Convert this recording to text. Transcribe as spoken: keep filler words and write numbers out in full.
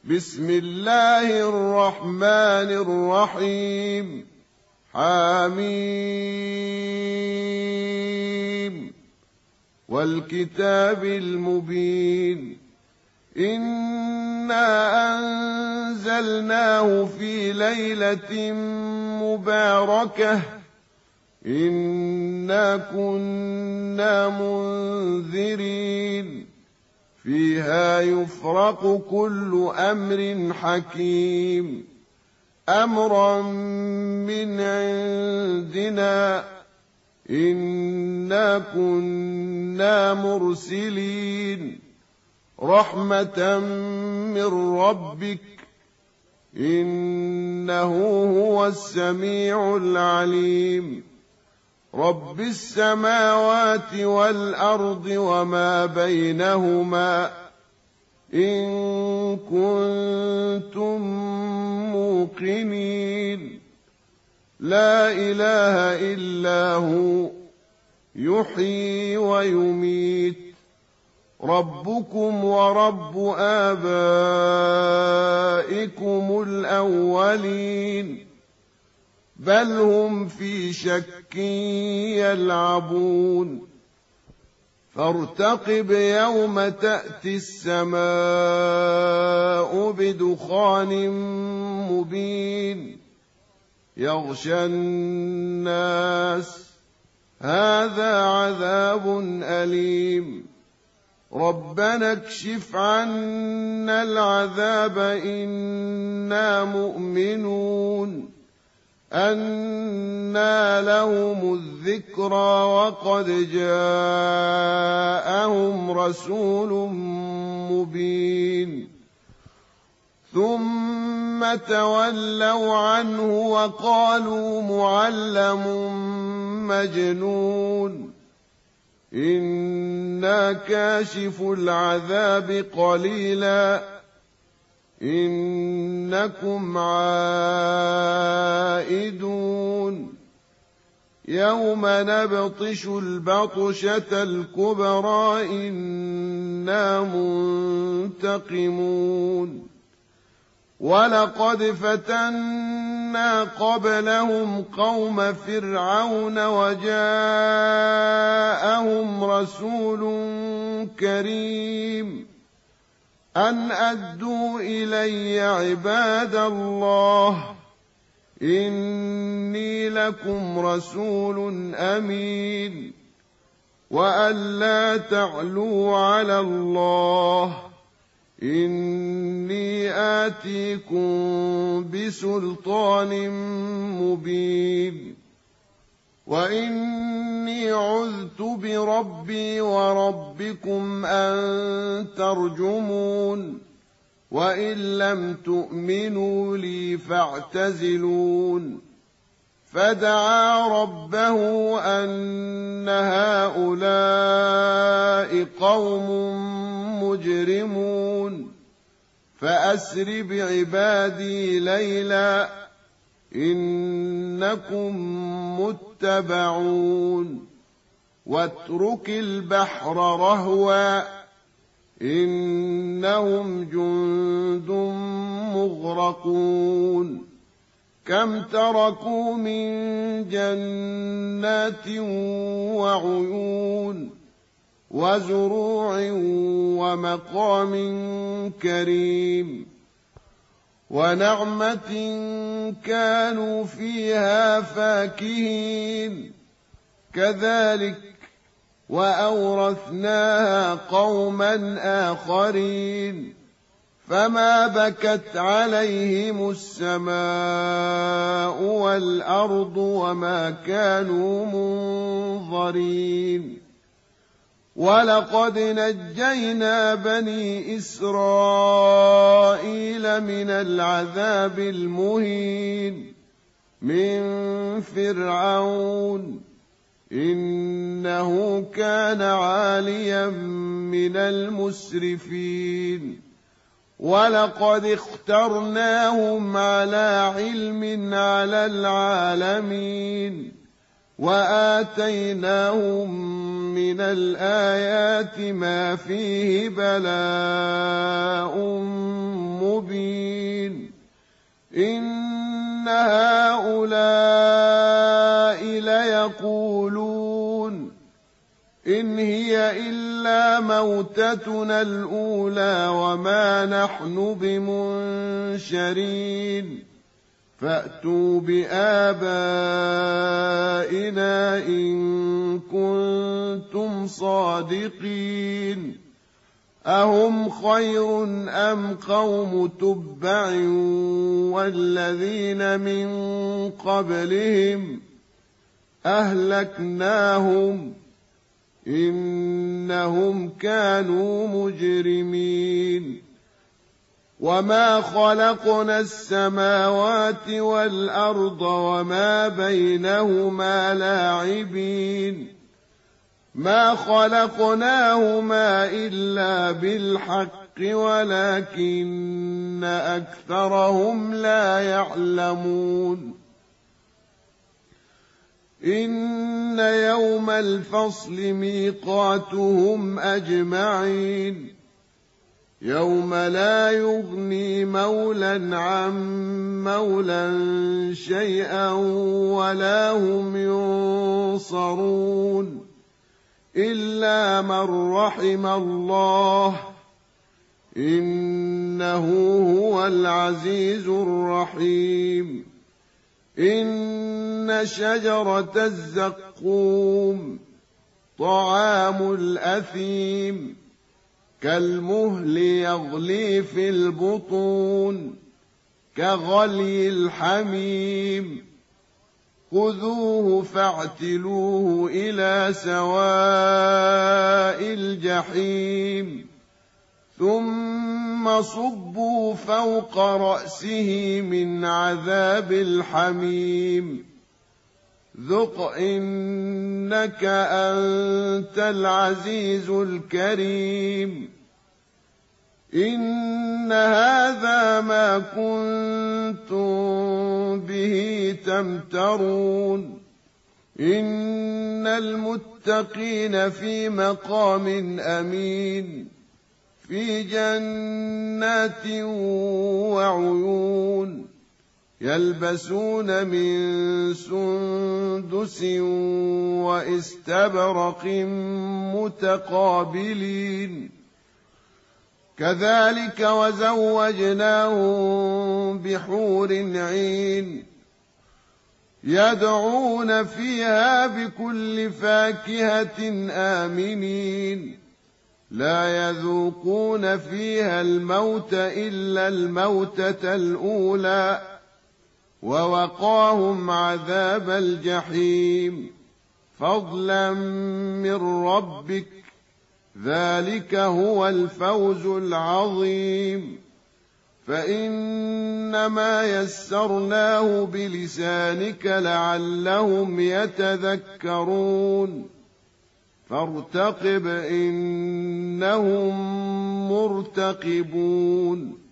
بسم الله الرحمن الرحيم حميم والكتاب المبين إنا أنزلناه في ليلة مباركة إنا كنا منذرين فيها يفرق كل أمر حكيم أمرا من عندنا إنا كنا مرسلين رحمة من ربك إنه هو السميع العليم رب السماوات والأرض وما بينهما إن كنتم موقنين لا إله إلا هو يحيي ويميت ربكم ورب آبائكم الأولين بل هم في شك يلعبون فارتقب يوم تأتي السماء بدخان مبين يغشى الناس هذا عذاب أليم ربنا اكشف عنا العذاب إنا مؤمنون أنى لهم الذكرى وقد جاءهم رسول مبين ثم تولوا عنه وقالوا معلم مجنون إنا كاشف العذاب قليلا إنكم عائدون يوم نبطش البطشة الكبرى إنا منتقمون ولقد فتنا قبلهم قوم فرعون وجاءهم رسول كريم أن أدوا إلي عباد الله إني لكم رسول أمين وأن لا تعلوا على الله إني آتيكم بسلطان مبين وإني عذت بربي وربكم أن ترجمون وإن لم تؤمنوا لي فاعتزلون فدعا ربه أن هؤلاء قوم مجرمون فأسر بعبادي ليلا إنكم متبعون واترك البحر رهوا إنهم جند مغرقون كم تركوا من جنات وعيون وزروع ومقام كريم ونعمة كانوا فيها فاكهين كذلك وأورثناها قوما آخرين فما بكت عليهم السماء والأرض وما كانوا منظرين ولقد نجينا بني إسرائيل من العذاب المهين من فرعون إنه كان عاليا من المسرفين ولقد اخترناهم على علم على العالمين وآتيناهم من الآيات ما فيه بلاء مبين إن هؤلاء ليقولون إن هي إلا موتتنا الأولى وما نحن بمنشرين فأتوا بآبائنا إن كنتم صادقين أهم خير أم قوم تبع والذين من قبلهم أهلكناهم إنهم كانوا مجرمين وما خلقنا السماوات والأرض وما بينهما لاعبين ما خلقناهما إلا بالحق ولكن أكثرهم لا يعلمون إن يوم الفصل ميقاتهم أجمعين يوم لا يغني مولى عن مولى شيئا ولا هم ينصرون إلا من رحم الله إنه هو العزيز الرحيم إن شجرة الزقوم طعام الأثيم كالمهل يغلي في البطون كغلي الحميم خذوه فاعتلوه إلى سواء الجحيم ثم صبوا فوق رأسه من عذاب الحميم ذق إنك أنت العزيز الكريم إن هذا ما كنتم به تمترون إن المتقين في مقام أمين في جنات وعيون يلبسون من سندس واستبرق متقابلين كذلك وزوجناهم بحور عين يدعون فيها بكل فاكهة آمنين لا يذوقون فيها الموت إلا الموتة الأولى ووقاهم عذاب الجحيم فضلا من ربك ذلك هو الفوز العظيم فإنما يسرناه بلسانك لعلهم يتذكرون فارتقب إنهم مرتقبون